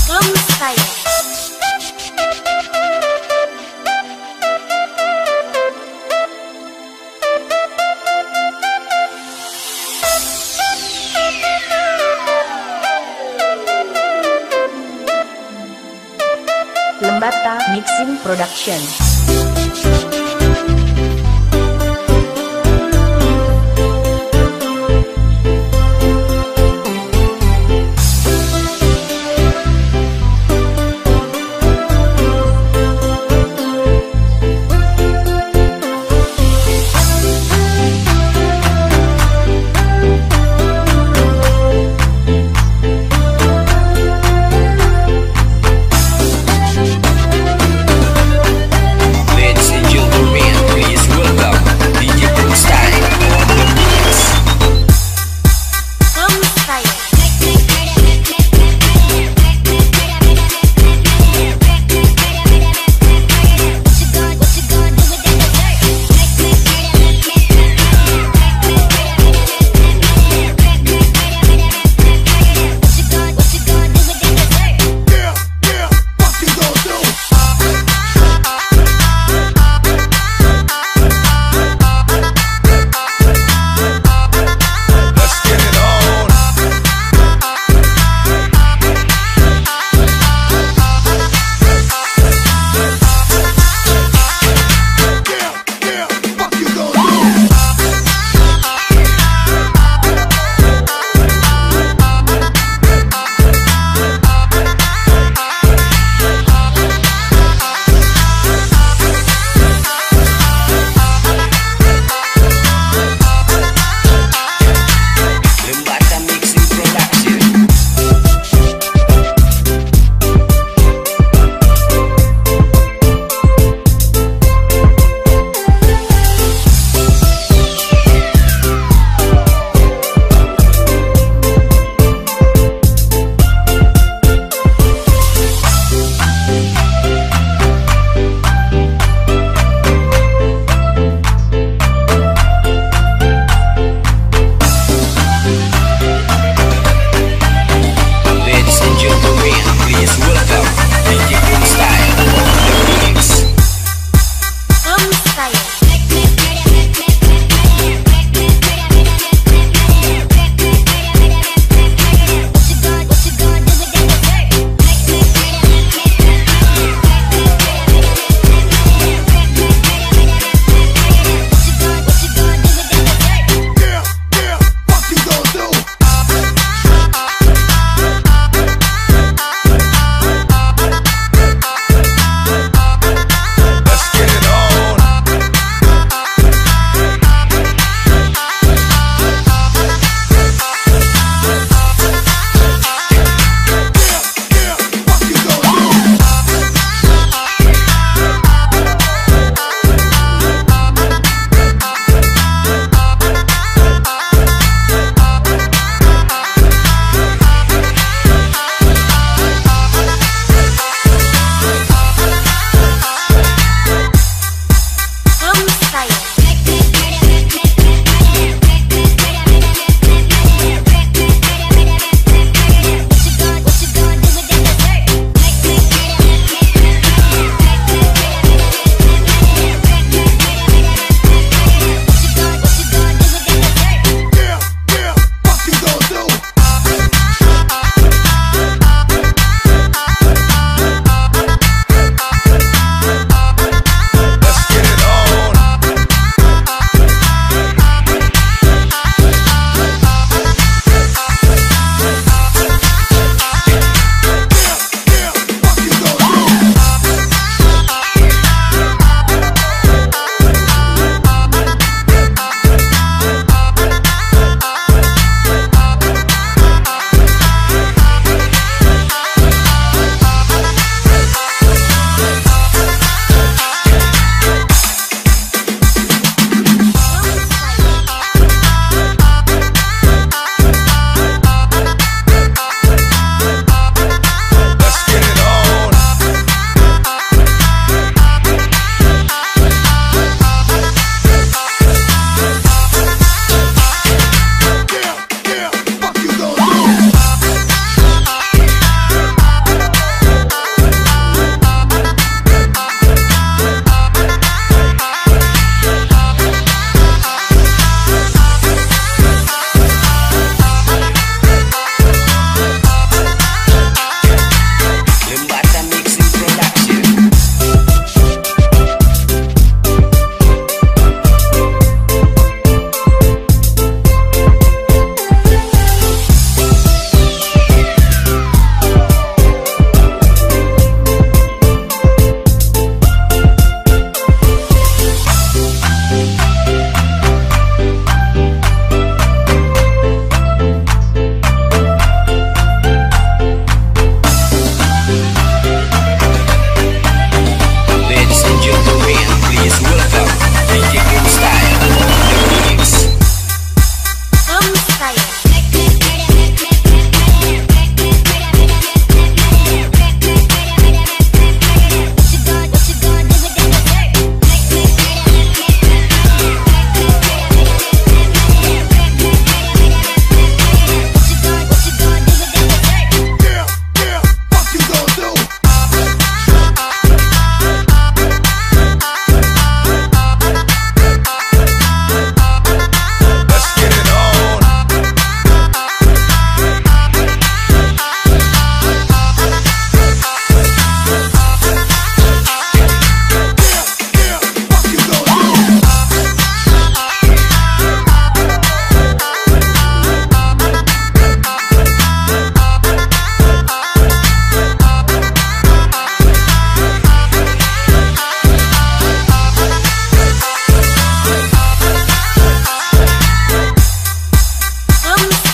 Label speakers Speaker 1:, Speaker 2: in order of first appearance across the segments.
Speaker 1: Belum saya.
Speaker 2: Lembata Mixing Production.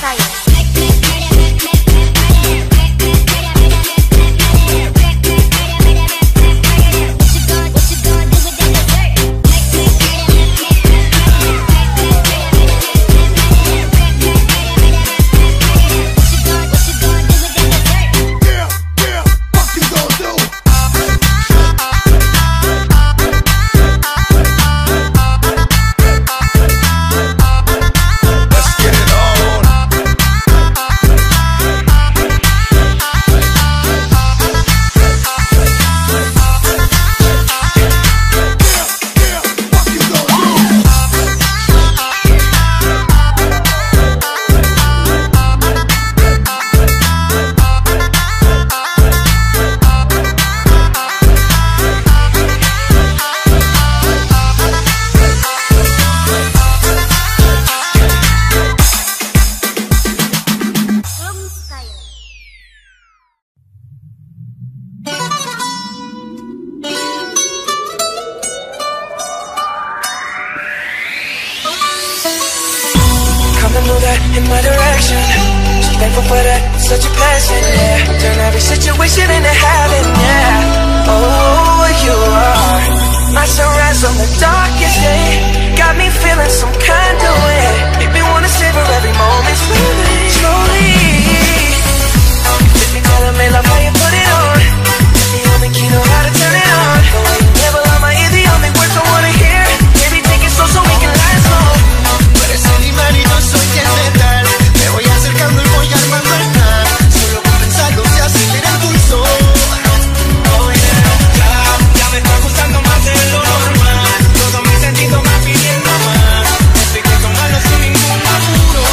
Speaker 1: In my direction, so thankful for that, such a blessing, yeah. Turn every situation into heaven, yeah. Oh, you are my sunrise on the darkest day. Got me feeling some kind of way. Make me wanna savor every moment slowly, slowly. Baby, tell me love how you put it on. The only key know how to turn it on. The way you never love my ear, the only words I wanna hear. Baby, take it slow so we can last long. Tú eres el imán y no soy el metal. Me voy acercando y voy armando el plan. Solo con pensarlo se acelera el pulso. Oh yeah, ya me está gustando más de lo normal. Todos mis sentidos me piden más. Estoy que tomarlo sin ningún apuro.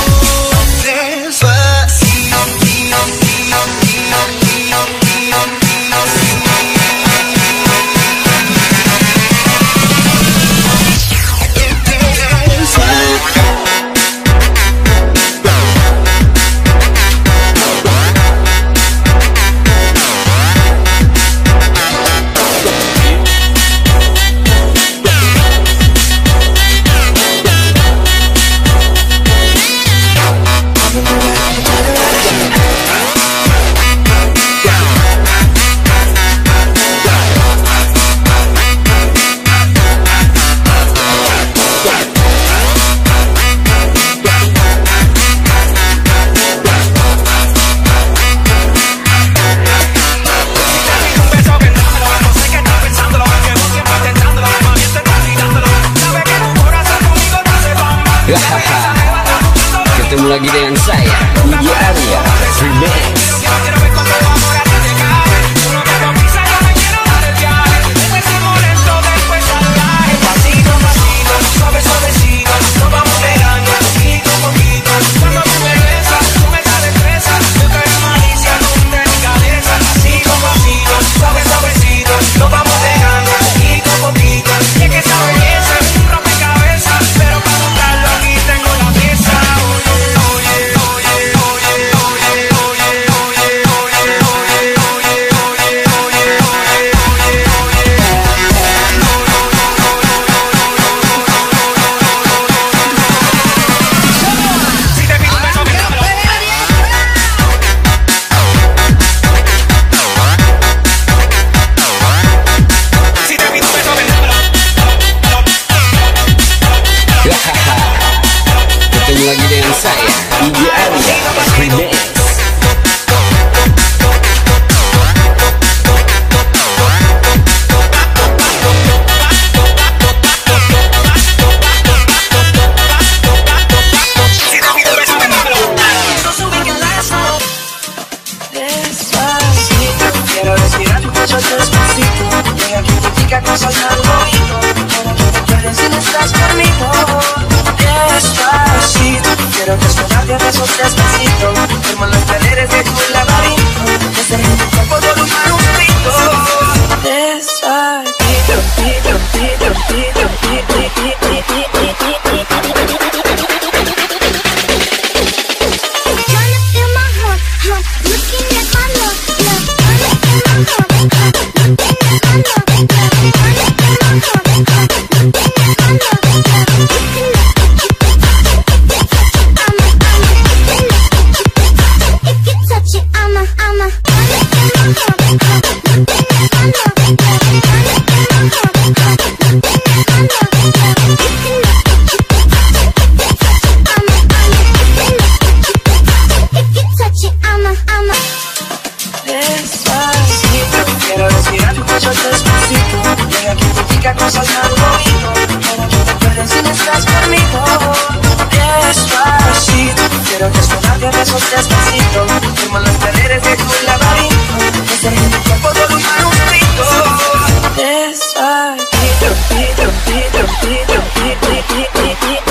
Speaker 3: Ketemu lagi dengan saya, DJ Arya Remix. Ketemu lagi dengan saya, DJ Arya Remix.
Speaker 1: Quiero respirar tu cuello despacito. Llega quien te diga cosas al oído. Ahora que te quedes si no estás conmigo. Despacito, quiero desnudarte a besos despacito. Firmo los escaleras de tu laberinto. Desde tu cuerpo dibujar un grito. Despacito, pito, pito, pito, pito, pito, pito, brazos despacito, firmo las paredes de tu laberinto, hacer mi cuerpo solo para un grito. Despacito, pito, pito, pito, pito, pito,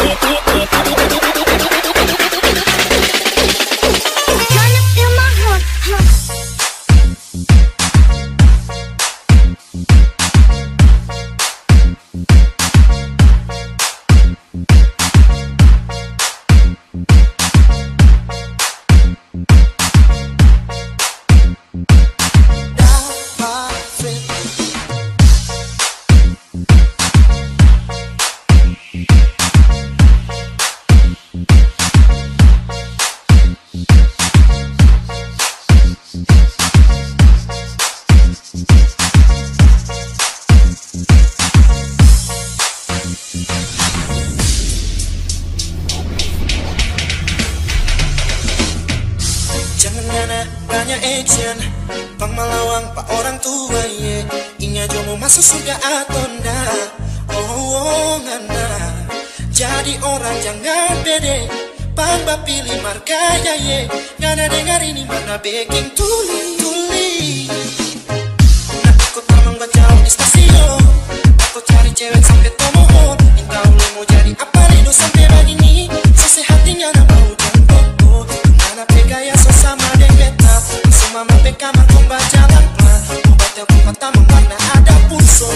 Speaker 4: banyak action, pang melawang pak orang tua ye. Ingat jomo masuk surga atau ndak? Oh ngana, jadi orang jangan pede, pang pilih marga ya ye. Ngana dengar ini mana baking tuli. Nak ikut tamang baca di stasiun, aku cari cewek sampai tomohon. Entah lu mau jadi apa rido sampai begini, sesehatinya nak mau jemput. Ngana pegaya sosama deng beta, mama pe kamar kong berjalan pelan, obat telpon mata mewarna ada pulso.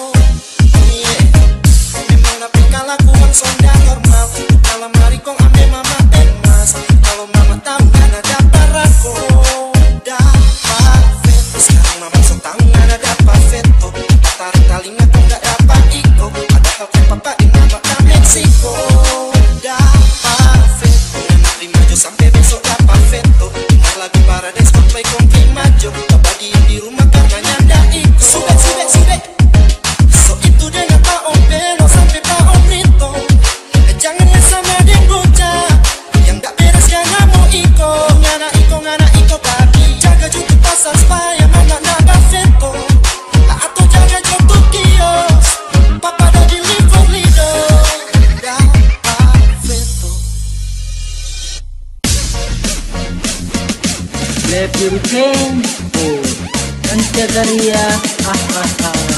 Speaker 4: Memang napi kalaku langsung dah normal, dalam hari kong ambil mama emas. Kalau mama tahu kan ada parako, dapat veto. Sekarang mama sok tahu kan ada veto. Tarik talinga kong gak dapat iko, padahal kayak papa di mama ke Meksiko. Dapat veto, nanti maju sampai besok dapat veto. Dengar lagu Paradise play kongki maju, abadi di rumah kakaknya ndak ikut. Sube. So itu dengan Pak Om Beno sampai Pak Om Rito. Jangan ya sama dia bocah yang ndak beres jangan mau ikut. Ngana iko babi, jaga jutu pasar supaya mama ndak veto. Atau jaga jutu kios, papa dah di lido. Dapat veto.
Speaker 5: Lebih tempo dan cagaria
Speaker 4: Dapat veto.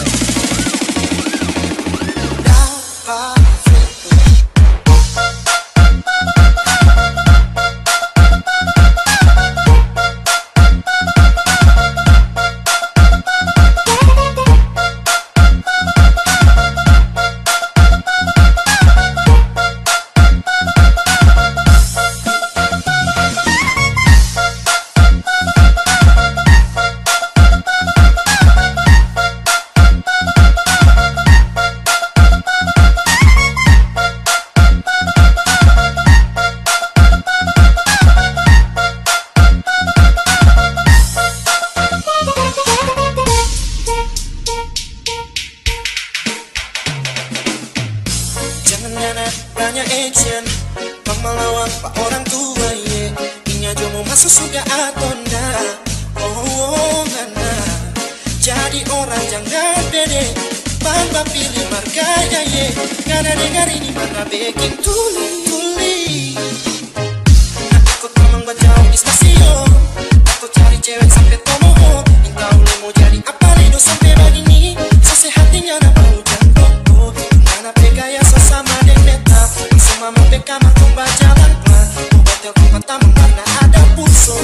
Speaker 4: Banyak action, pang melawang pak orang tua ye. Ingat jomo masuk surga atau ndak? Oh ngana, jadi orang jangan pede, pang pilih marga ya ye. Ngana dengar ini mana baking tuli. Nak ikut tamang baca di stasiun, aku cari cewek sampai tomohon. Entah lu mau jadi apa rido sampai begini, sesehatinya nak mau jemput. Ngana pegaya sosama deng beta, mama pe kamar kong berjalan pelan, obat telpon mata mewarna ada pulso.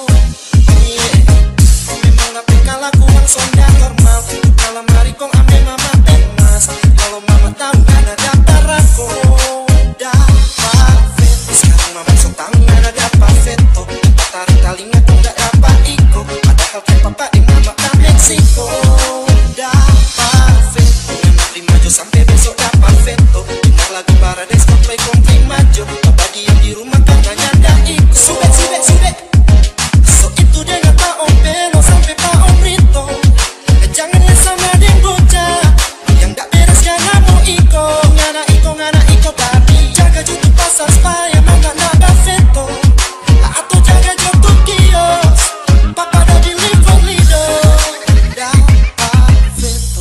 Speaker 4: Memang napi kalaku langsung dah normal, dalam hari kong ambil mama emas. Kalau mama tahu kan ada parako, dapat veto. Sekarang mama sok tahu kan ada veto. Tarik talinga kong gak dapat iko, padahal kayak papa di mama ke Meksiko. Dapat veto, nanti maju sampai besok dapat veto. Dengar lagu Paradise play kongki maju, abadi di rumah kakaknya ndak ikut. Sube. So itu dengan Pak Om Beno sampai Pak Om Rito. Jangan ya sama dia bocah yang ndak beres jangan mau ikut. Ngana iko babi, jaga jutu pasar supaya mama ndak veto. Atau jaga jutu kios, papa dah di lido. Dapat veto.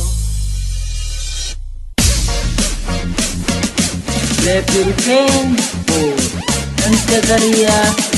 Speaker 5: lebih tempo dan cagaria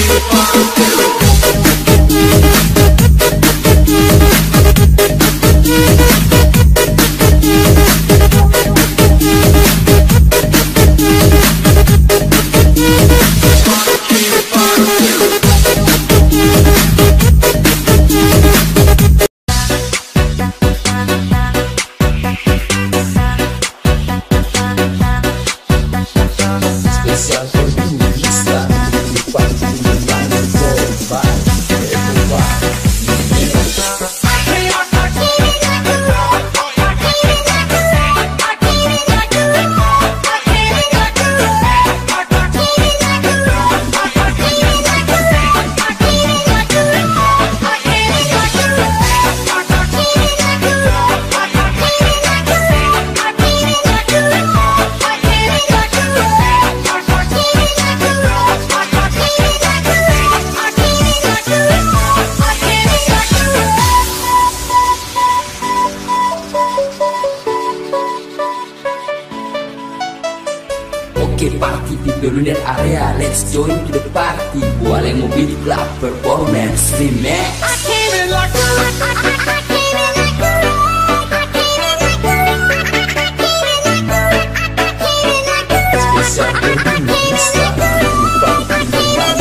Speaker 6: Oke, party people in that area, let's join to the party. Boleh mobil di club performance remix. Spesial Indonesia, party dengan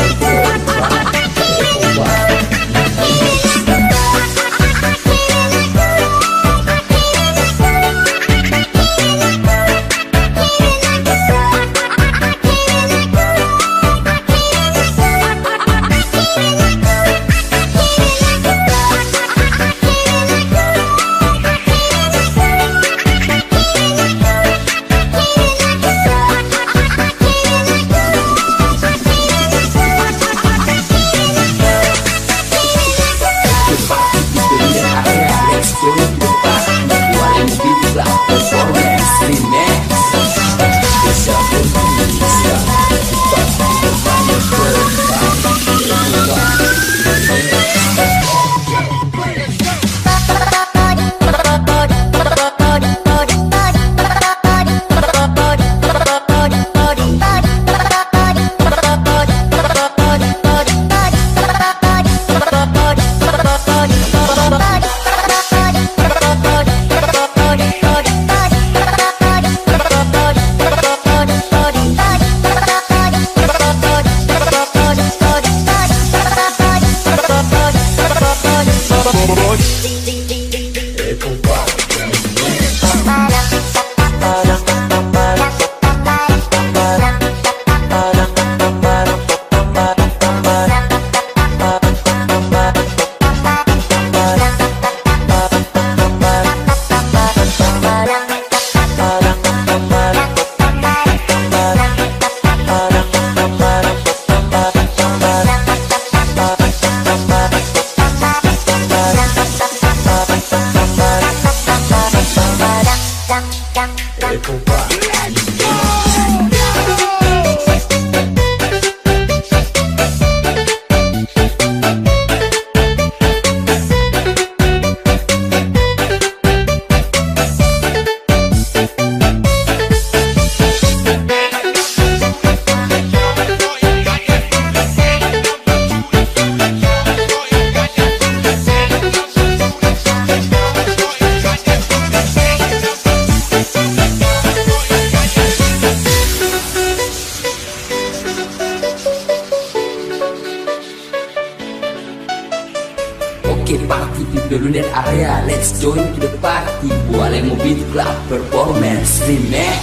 Speaker 6: party people in that area, let's join to the party. Boleh mobil di club performance remix.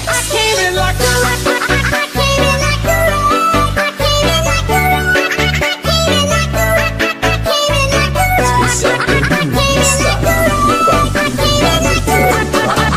Speaker 6: Spesial Indonesia, party dengan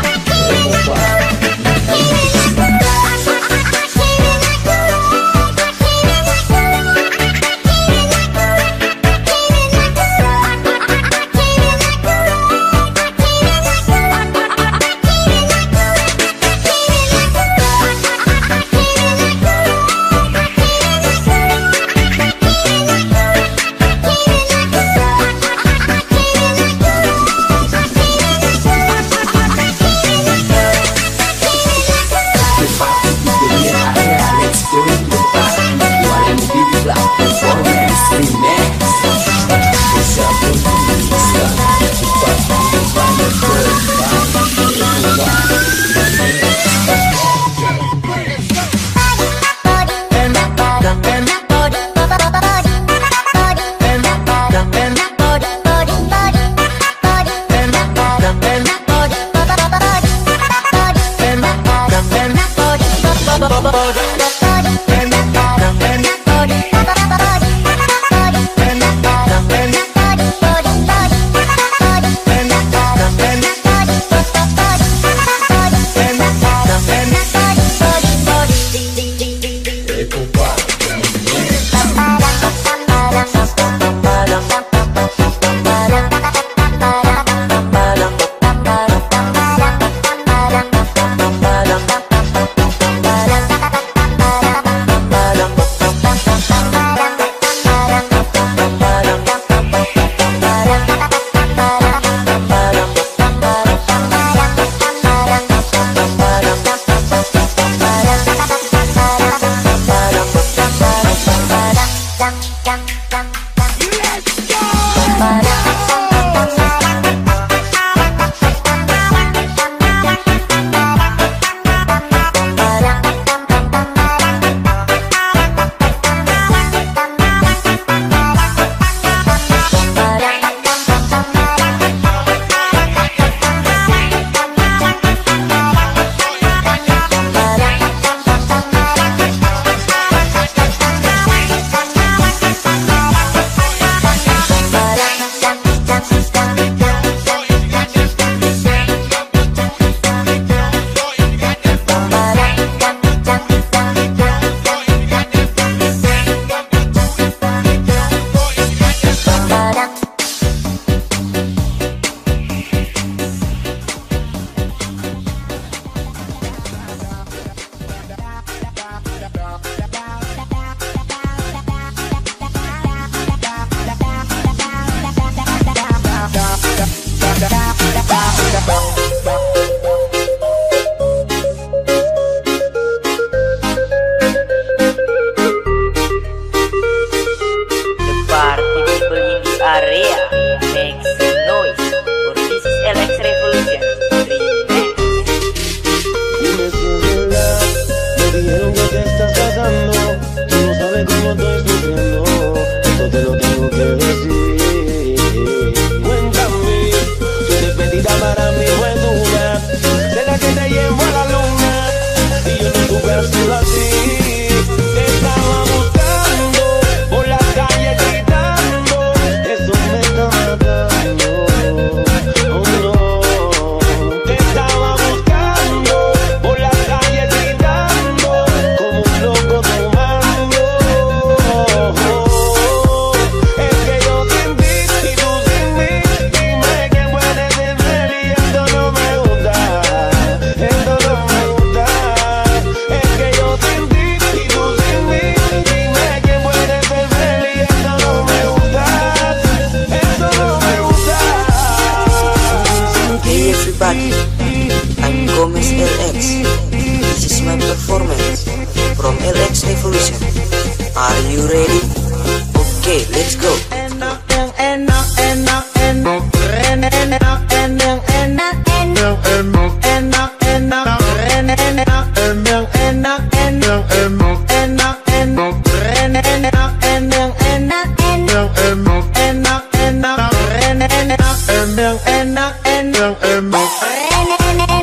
Speaker 1: Are you ready? Okay, let's go.
Speaker 4: Enak yang enak, enak, enak, keren, enak, enak, enak, enak, enak, enak, enak, keren, enak, enak, enak, enak, enak, enak, enak, keren, enak, enak, enak, enak, enak, enak, enak, keren, enak, enak, enak, enak, enak.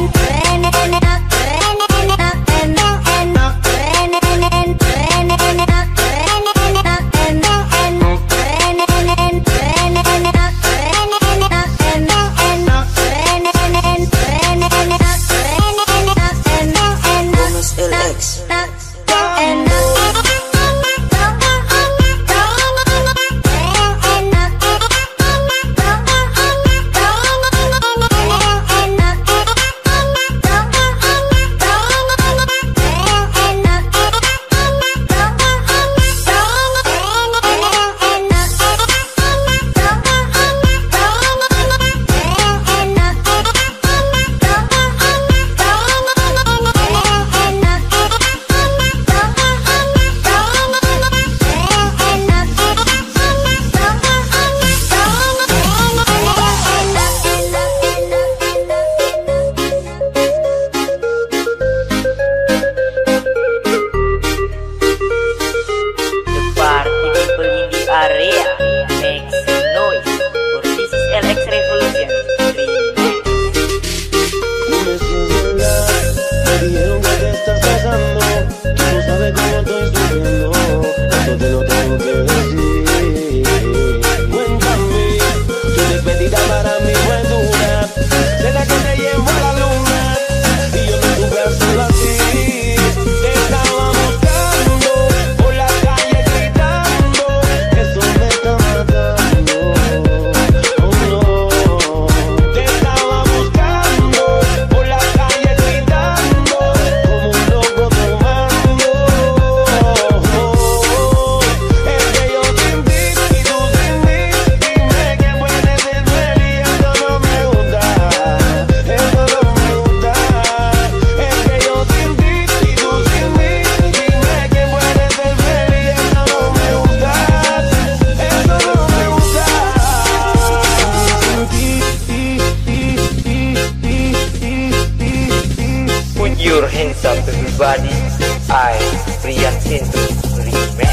Speaker 1: Bonus LX.
Speaker 5: Area make some noise for this is LX Revolution Remix.
Speaker 7: Me dijeron que te estás casando, tú no sabes cómo estoy sufriendo, esto te lo tengo que decir. Cuéntame, tu despedida para mí fue dura, de la que te llevo a la luna, y yo no tuve hacerlo así. Te estaba buscando por la calle gritando, eso me está matando. Oh no, te estaba buscando por la calle gritando como un loco tomando. Es que yo sin ti y tú sin mí, dime que puede ser feliz. Eso no me gusta, eso no me gusta. Es que yo sin ti y tú sin mí, dime que puede ser feliz. Eso no me gusta, eso no me gusta.
Speaker 5: Put your hands up everybody. I Brian Sintu Remix.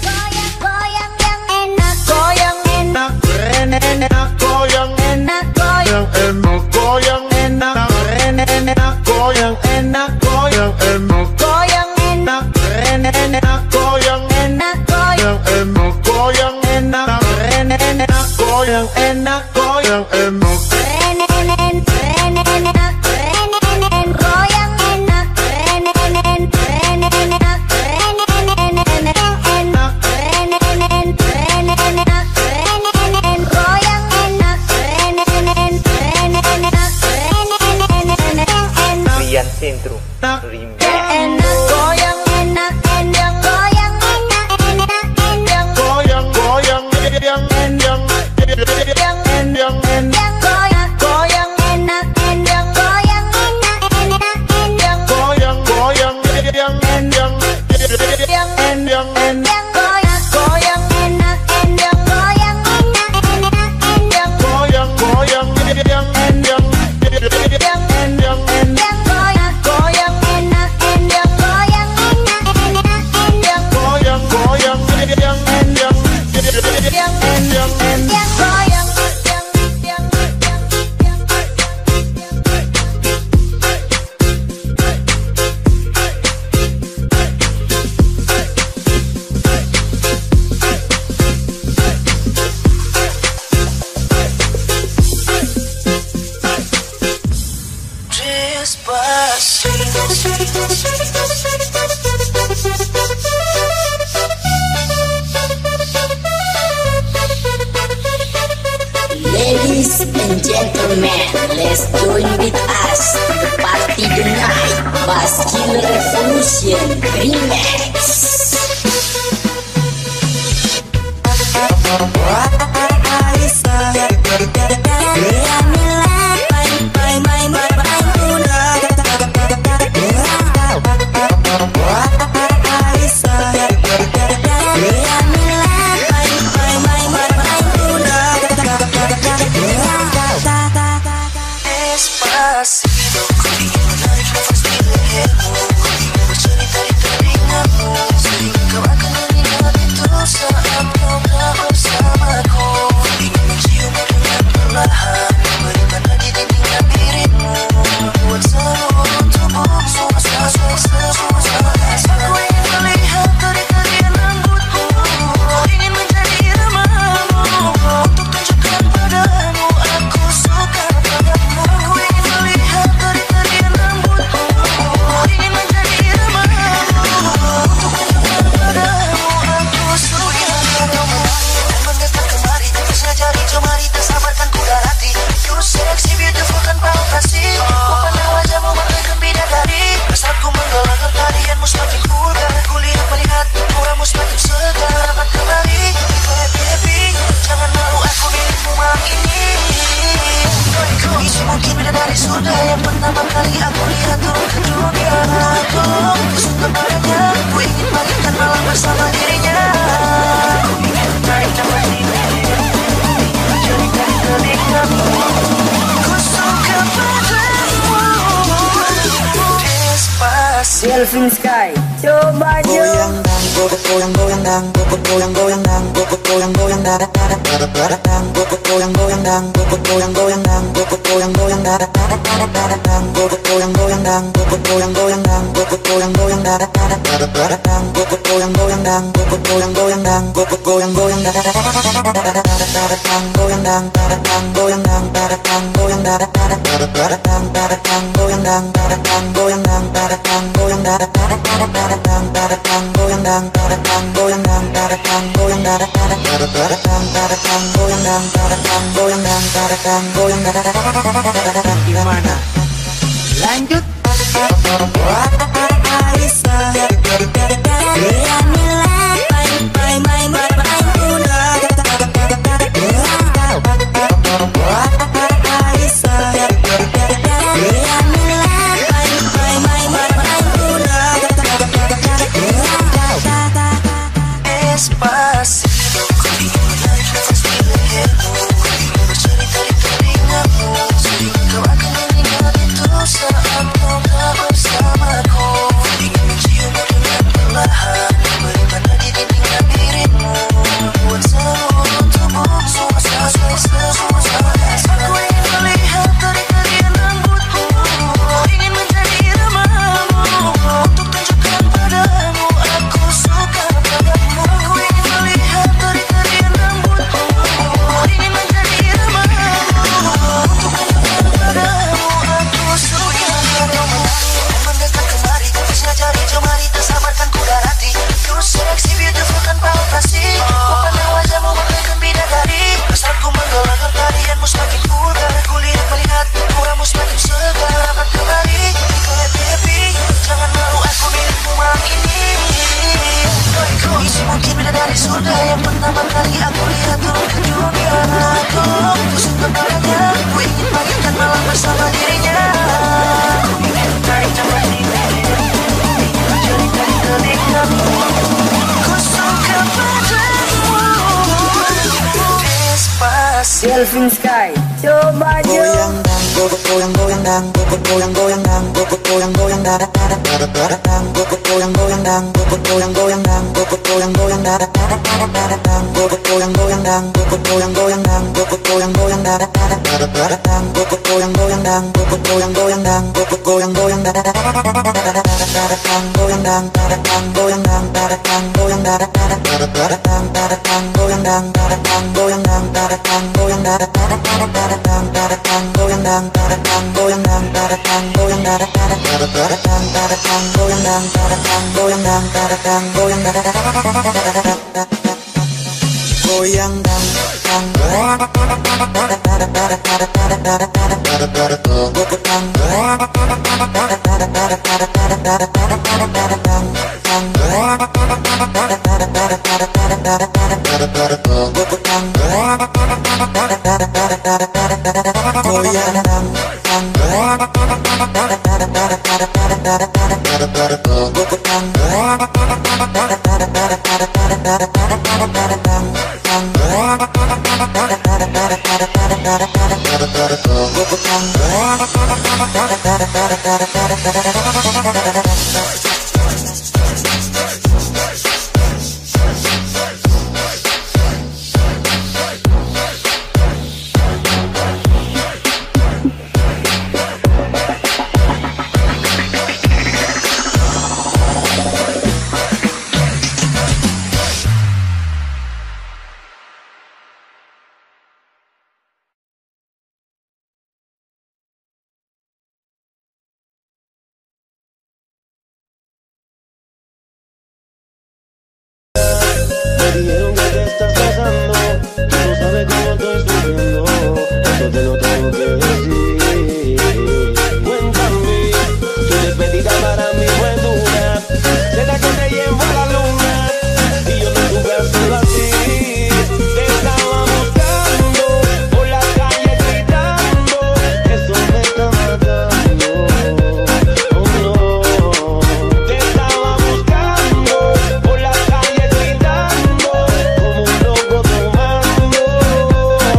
Speaker 4: Goyang enak, keren, enak, goyang enak, goyang enak, goyang enak, keren, enak, goyang enak, goyang enak, goyang enak, keren, enak, goyang enak, goyang enak, goyang enak, keren, enak, goyang enak, goyang enak.
Speaker 5: Brian Sintu Remix.
Speaker 4: Goyang enak, endang, goyang enak, enak, endang, goyang, goyang, endang, endang, endang, endang, endang, goyang, goyang enak, endang, goyang enak, enak, endang, goyang, goyang, endang, endang, endang, endang, endang, goyang, goyang enak, endang, goyang enak, enak, endang, goyang, goyang, endang, endang, endang, endang, endang, goyang, goyang enak, endang, goyang enak, enak, endang, goyang, goyang, endang, endang, endang, endang, endang, goyang,
Speaker 2: Ladies and gentlemen, let's join with us to party tonight. Baskiller Revolution Remix.
Speaker 8: Kelvin Sky, coba
Speaker 4: Goyang dang, goyang goyang dang, goyang goyang dang, goyang goyang dang, goyang goyang dang, goyang goyang dang, goyang goyang dang, goyang goyang dang, goyang goyang dang, goyang goyang dang, goyang goyang dang, goyang goyang dang, goyang goyang dang, goyang dang, goyang dang, goyang dang, goyang dang, goyang dang, goyang dang,
Speaker 1: Gimana? Lanjut.
Speaker 4: Despacito, contigo life nafas milenmu, contigo bercerita di telingamu, sehingga kau akan mengingat itu saat kau tak bersamaku. Ingin menciummu dengan perlahan, beri pada di dinding dirimu, buat seluruh tubuh suasana. Aku ingin melihat tari-tarian rambutmu, ingin menjadi iramamu, untuk tunjukkan padamu aku suka padamu. Aku ingin melihat tari-tarian rambutmu, ingin menjadi iramamu, untuk tunjukkan padamu aku suka padamu. Mendekat kemari, terusnya jari jemari, tak sabarkan ku darati. You're sexy, beautiful tanpa operasi. Ku pandang wajahmu bagaikan bidadari. Rasaku menggelar tarianmu semakin vulgar. Ku lihat melihat auramu semakin segar. Dapat kembali, ikut baby, jangan malu aku milikmu malam ini. Kau isi mungkin bidadari surga yang pertama kali aku lihat turun ke dunia. Ku suka padanya, ku ingin bagikan malam bersama dirinya. Ku ingin tarik nafas di dirinya, ingin bercerita di telingamu. Ku suka padamu. Despacito.
Speaker 8: Kelvin Sky, coba
Speaker 4: Goyang dang, goyang goyang dang, goyang goyang dang, goyang goyang dang, goyang goyang dang, goyang goyang dang, goyang goyang dang, goyang goyang dang, goyang goyang dang, goyang goyang dang, goyang goyang dang, goyang goyang dang, goyang goyang dang, goyang dang, goyang dang, goyang dang, goyang dang, goyang dang, goyang dang,
Speaker 7: Me dijeron que te estás casando, tú no sabes cómo estoy sufriendo, eso te lo tengo que decir. Cuéntame, tu despedida para mí fue dura, desde que te llevo a la luna, y yo no tuve hacerlo así. Te estaba buscando, por las calles gritando, eso me está matando, oh no. Te estaba buscando, por las calles gritando, como un loco tomando.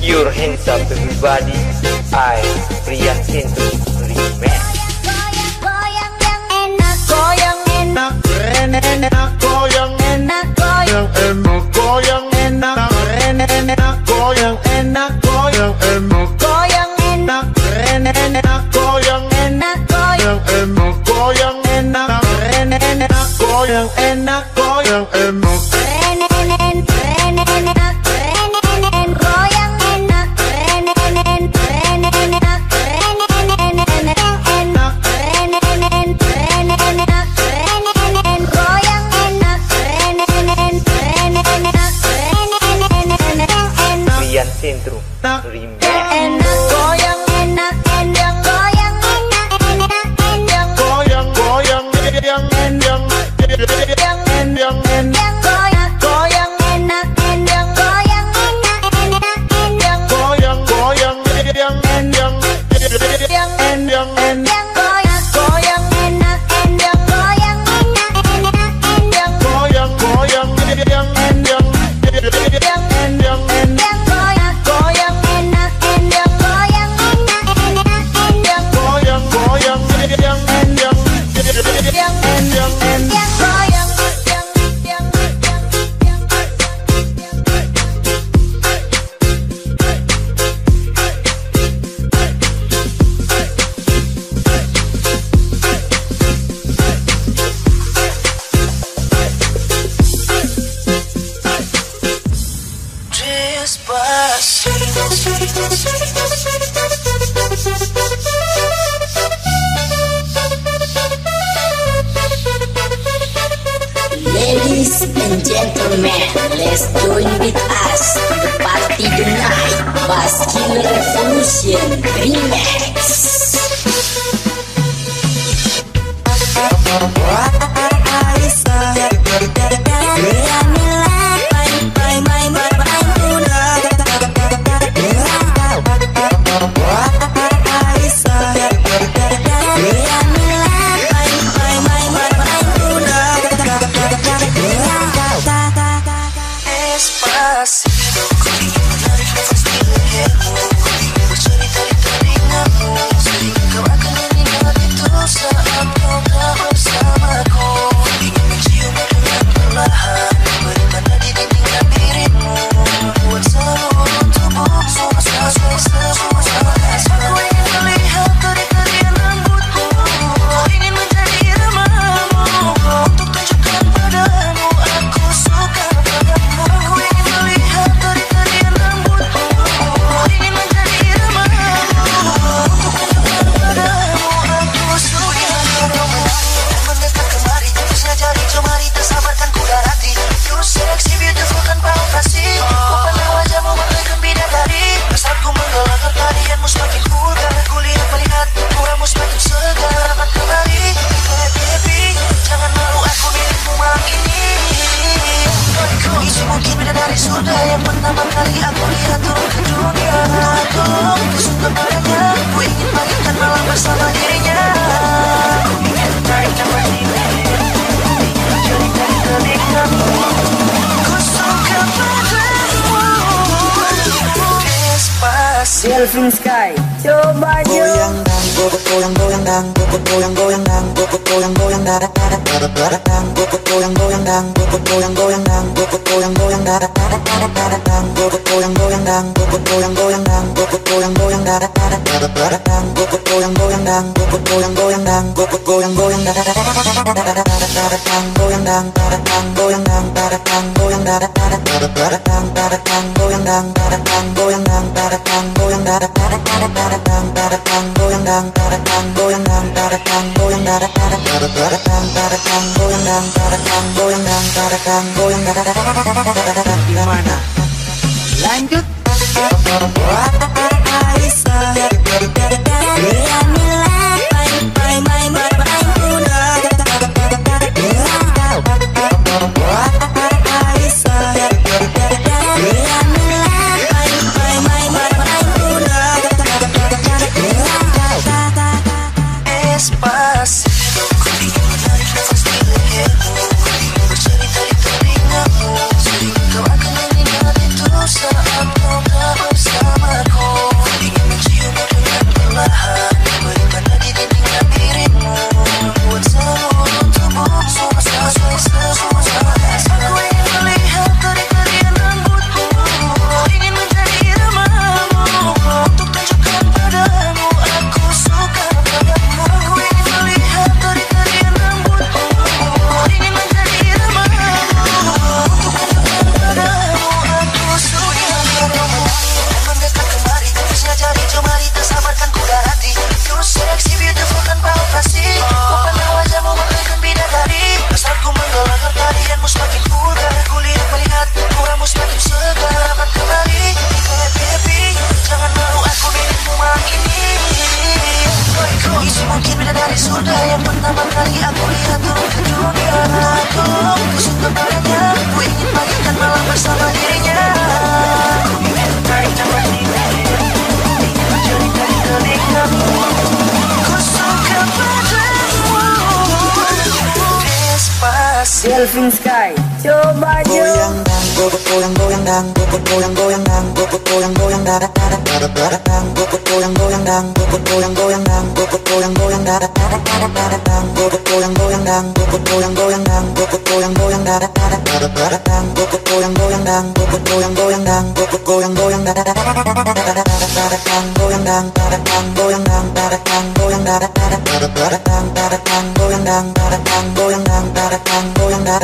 Speaker 5: your hands up everybody. I, Rian Sintu, Remix.
Speaker 2: Goyang yang enak, goyang enak, enak, goyang enak, goyang enak, goyang enak, enak, goyang enak, goyang enak, goyang enak, enak, goyang enak, goyang enak, goyang enak, enak, goyang enak, goyang enak.
Speaker 5: Sentrum Remix.
Speaker 2: Enak goyang enak endang goyang enak enak endang goyang goyang endang endang endang endang endang goyang goyang enak endang goyang enak enak endang goyang goyang endang endang endang endang endang goyang goyang enak endang goyang enak enak endang goyang goyang endang endang endang endang endang Ladies and gentlemen, let's join with us to the party tonight. Baskiller Revolution Remix.
Speaker 8: Delvin Sky, coba
Speaker 4: goyang dang, goyang goyang dang, goyang goyang dang, goyang goyang dang, goyang goyang dang, goyang goyang dang, goyang goyang dang, goyang goyang dang, goyang goyang dang, goyang goyang dang, goyang goyang dang, goyang goyang dang, goyang goyang dang, goyang dang, goyang dang, goyang dang, goyang dang, goyang dang, goyang dang,
Speaker 1: Gimana? Lanjut.
Speaker 4: Saat kau tak bersama
Speaker 8: Selvin Sky, coba
Speaker 2: Goyang
Speaker 8: Jo.
Speaker 2: dang, goyang goyang dang, goyang goyang dang, goyang goyang dang, goyang goyang dang, goyang goyang dang, goyang goyang dang, goyang goyang dang, goyang goyang dang, goyang goyang dang, goyang goyang dang, goyang goyang dang, goyang goyang dang, goyang dang, goyang dang, goyang dang, goyang dang, goyang dang, goyang dang,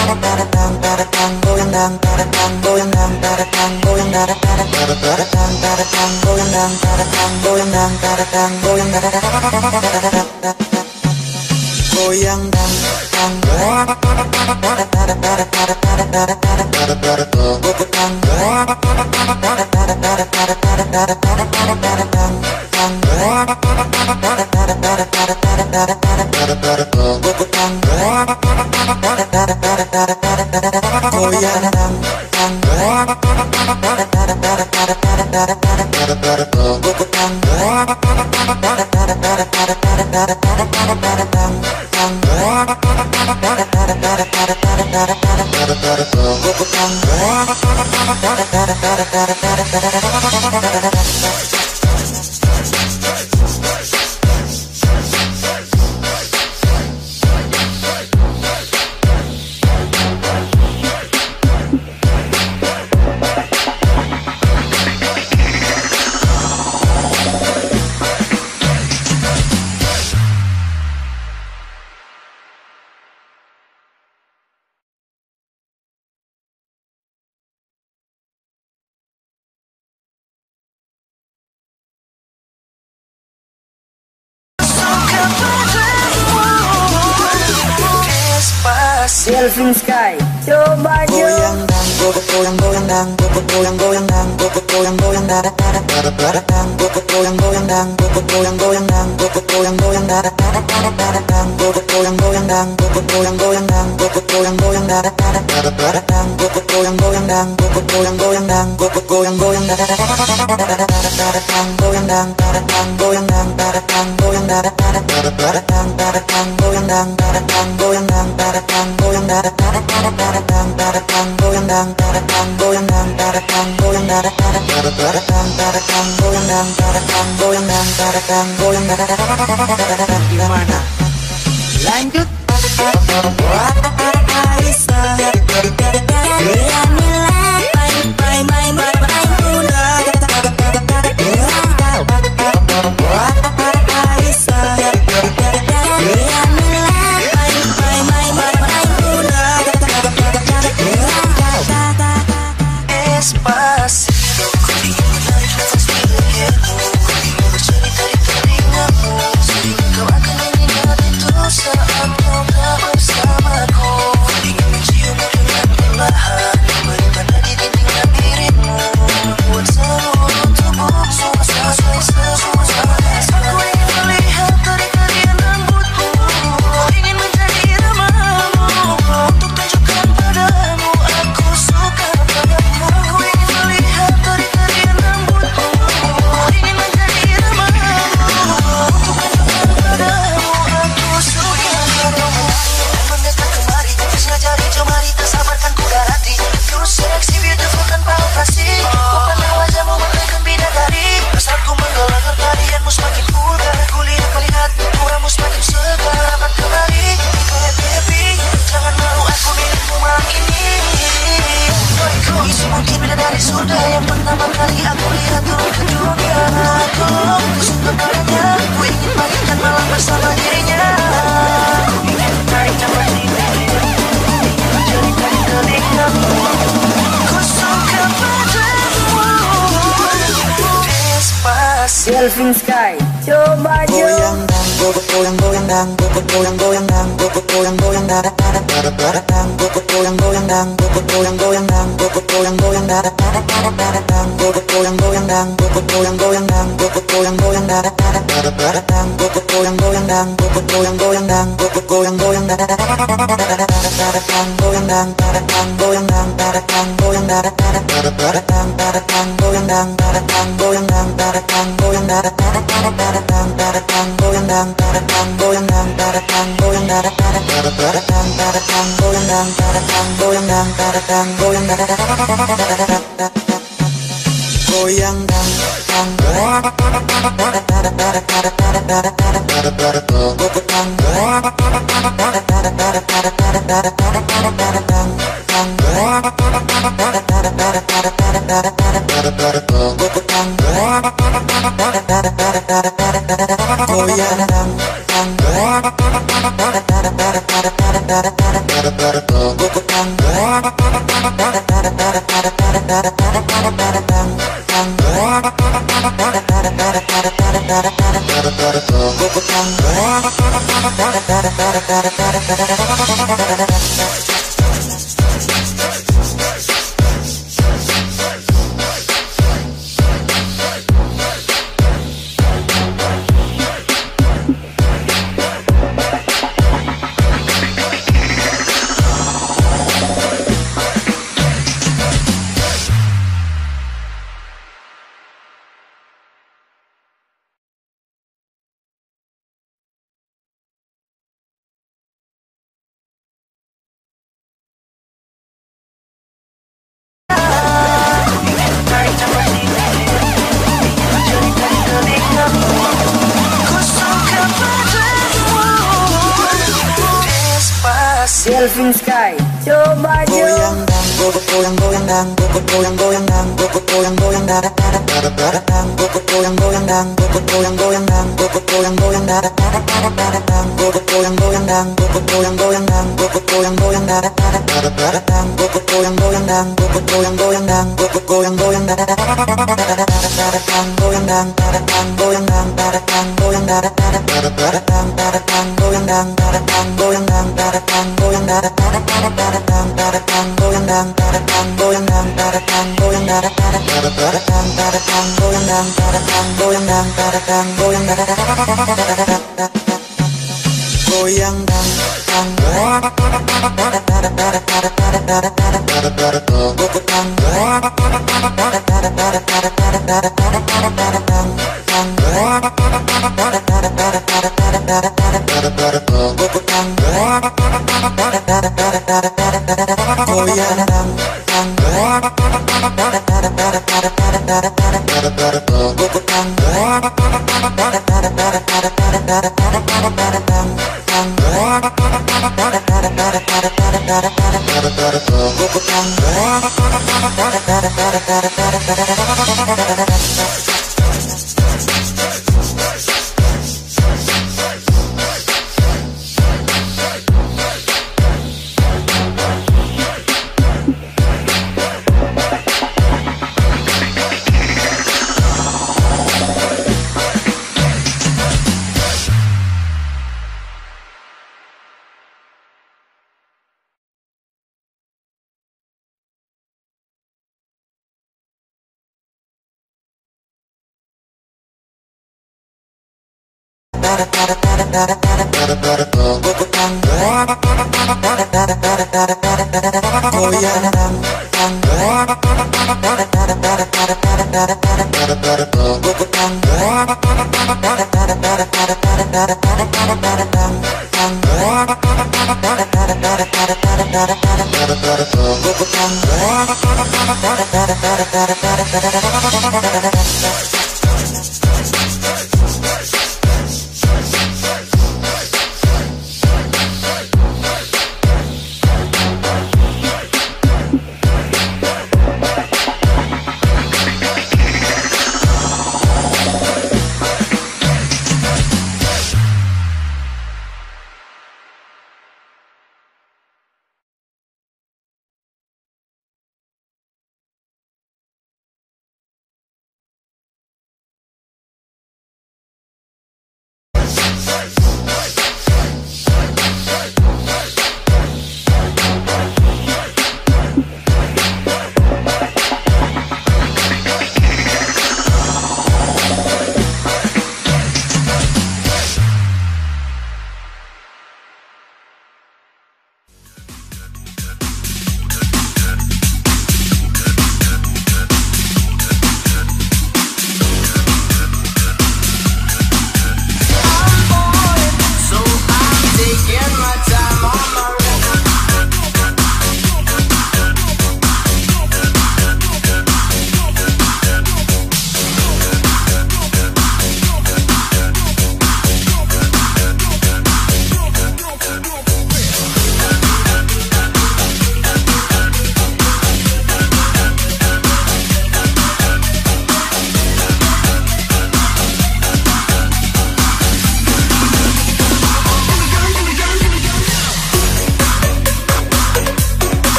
Speaker 8: Selvin Sky, coba Jo.
Speaker 2: Goyang dang, goyang goyang dang, goyang goyang dang, goyang goyang dang, goyang goyang dang, goyang goyang dang, goyang goyang dang, goyang goyang dang, goyang goyang dang, goyang goyang dang, goyang goyang dang, goyang goyang dang, goyang goyang dang, goyang dang, goyang dang, goyang dang, goyang dang, goyang dang,
Speaker 1: Gimana? Lanjut.
Speaker 8: Selvin Sky, coba Jo.
Speaker 2: Goyang dang, goyang goyang dang, goyang goyang dang, goyang goyang dang, goyang goyang dang, goyang goyang dang, goyang goyang dang, goyang goyang
Speaker 4: dang, goyang goyang dang, goyang goyang dang, dang, goyang goyang dang, goyang goyang dang, goyang goyang dang, goyang dang, goyang dang, goyang dang, goyang dang, goyang dang, goyang dang, goyang dang, goyang dang, goyang dang, goyang dang,
Speaker 8: Delvin Sky, coba Jo.
Speaker 4: goyang dang, goyang goyang dang, goyang goyang dang, goyang goyang dang, goyang goyang dang, goyang goyang dang, goyang goyang dang, goyang goyang dang, goyang goyang dang, goyang goyang dang, goyang goyang dang, goyang goyang dang, goyang goyang dang, goyang dang, goyang dang, goyang dang, goyang dang, goyang dang, goyang dang, goyang dang, goyang dang, goyang dang, goyang dang, goyang dang, goyang dang,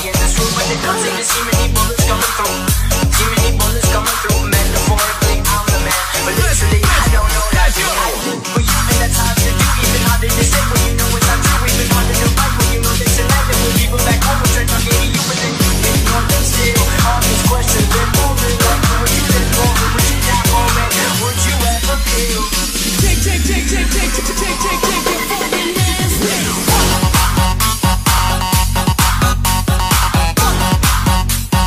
Speaker 1: in this room, but they don't seem to see many bullets coming through. See many bullets coming through. Metaphorically, I'm the man, but literally, I don't know that you. But you think that's hard to do, even harder to say when you know it's not true. Even harder to fight when you know that tonight there will people back home will turn on getting you, but then you ignore them still. All these questions, they're moving like would you live for me? Would you die for me? Would you ever feel? Take your fucking hands down.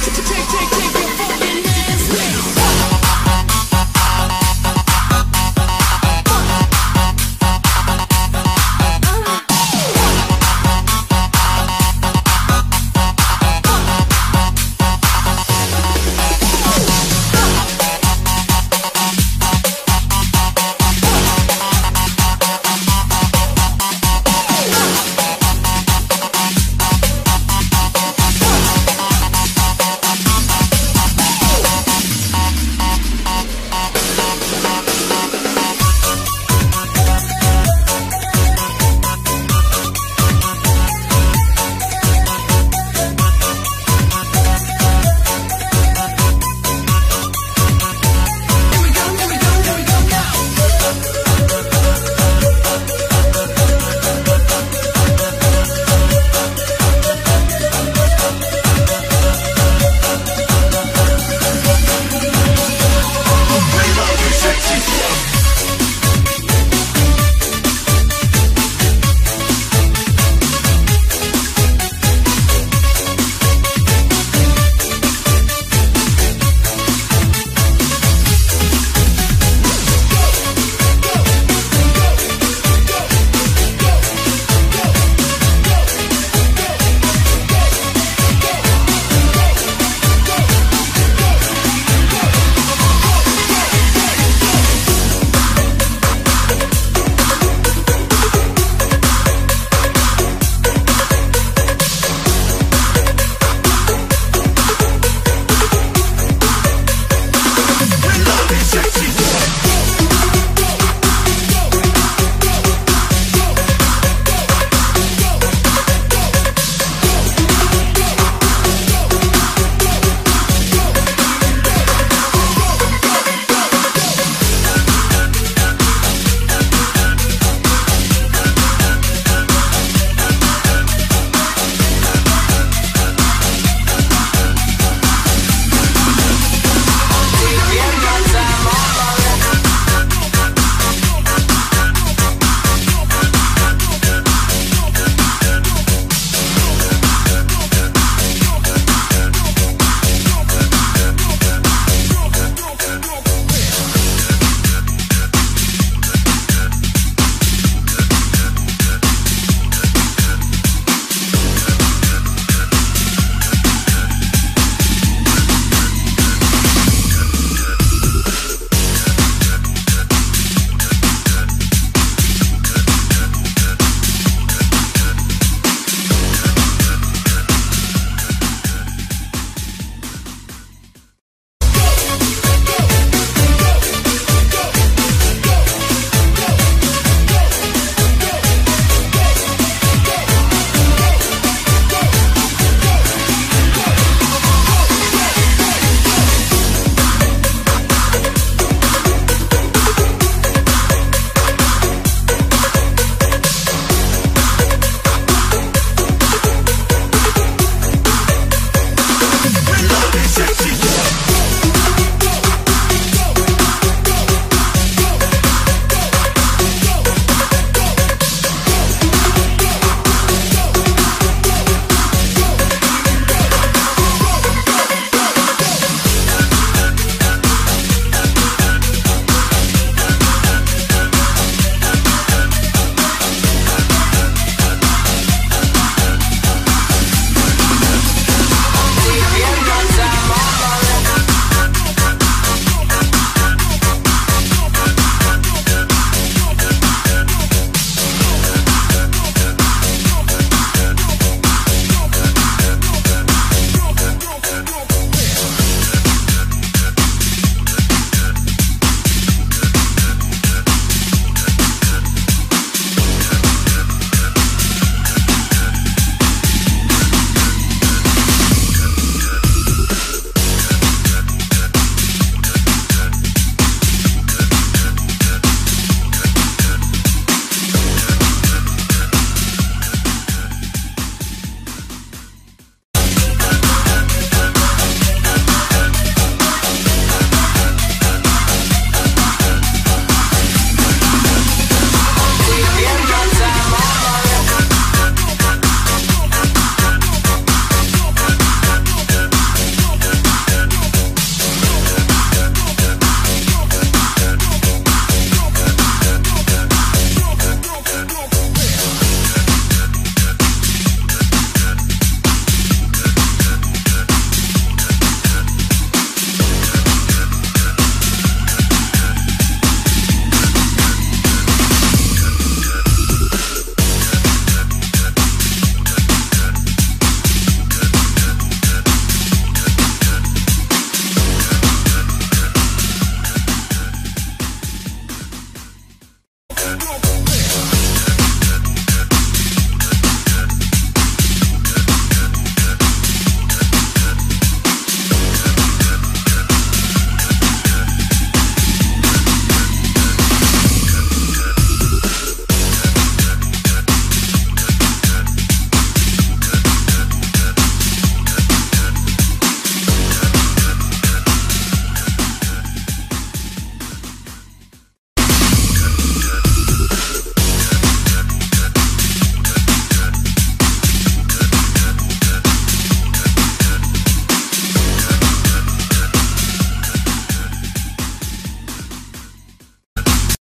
Speaker 1: Take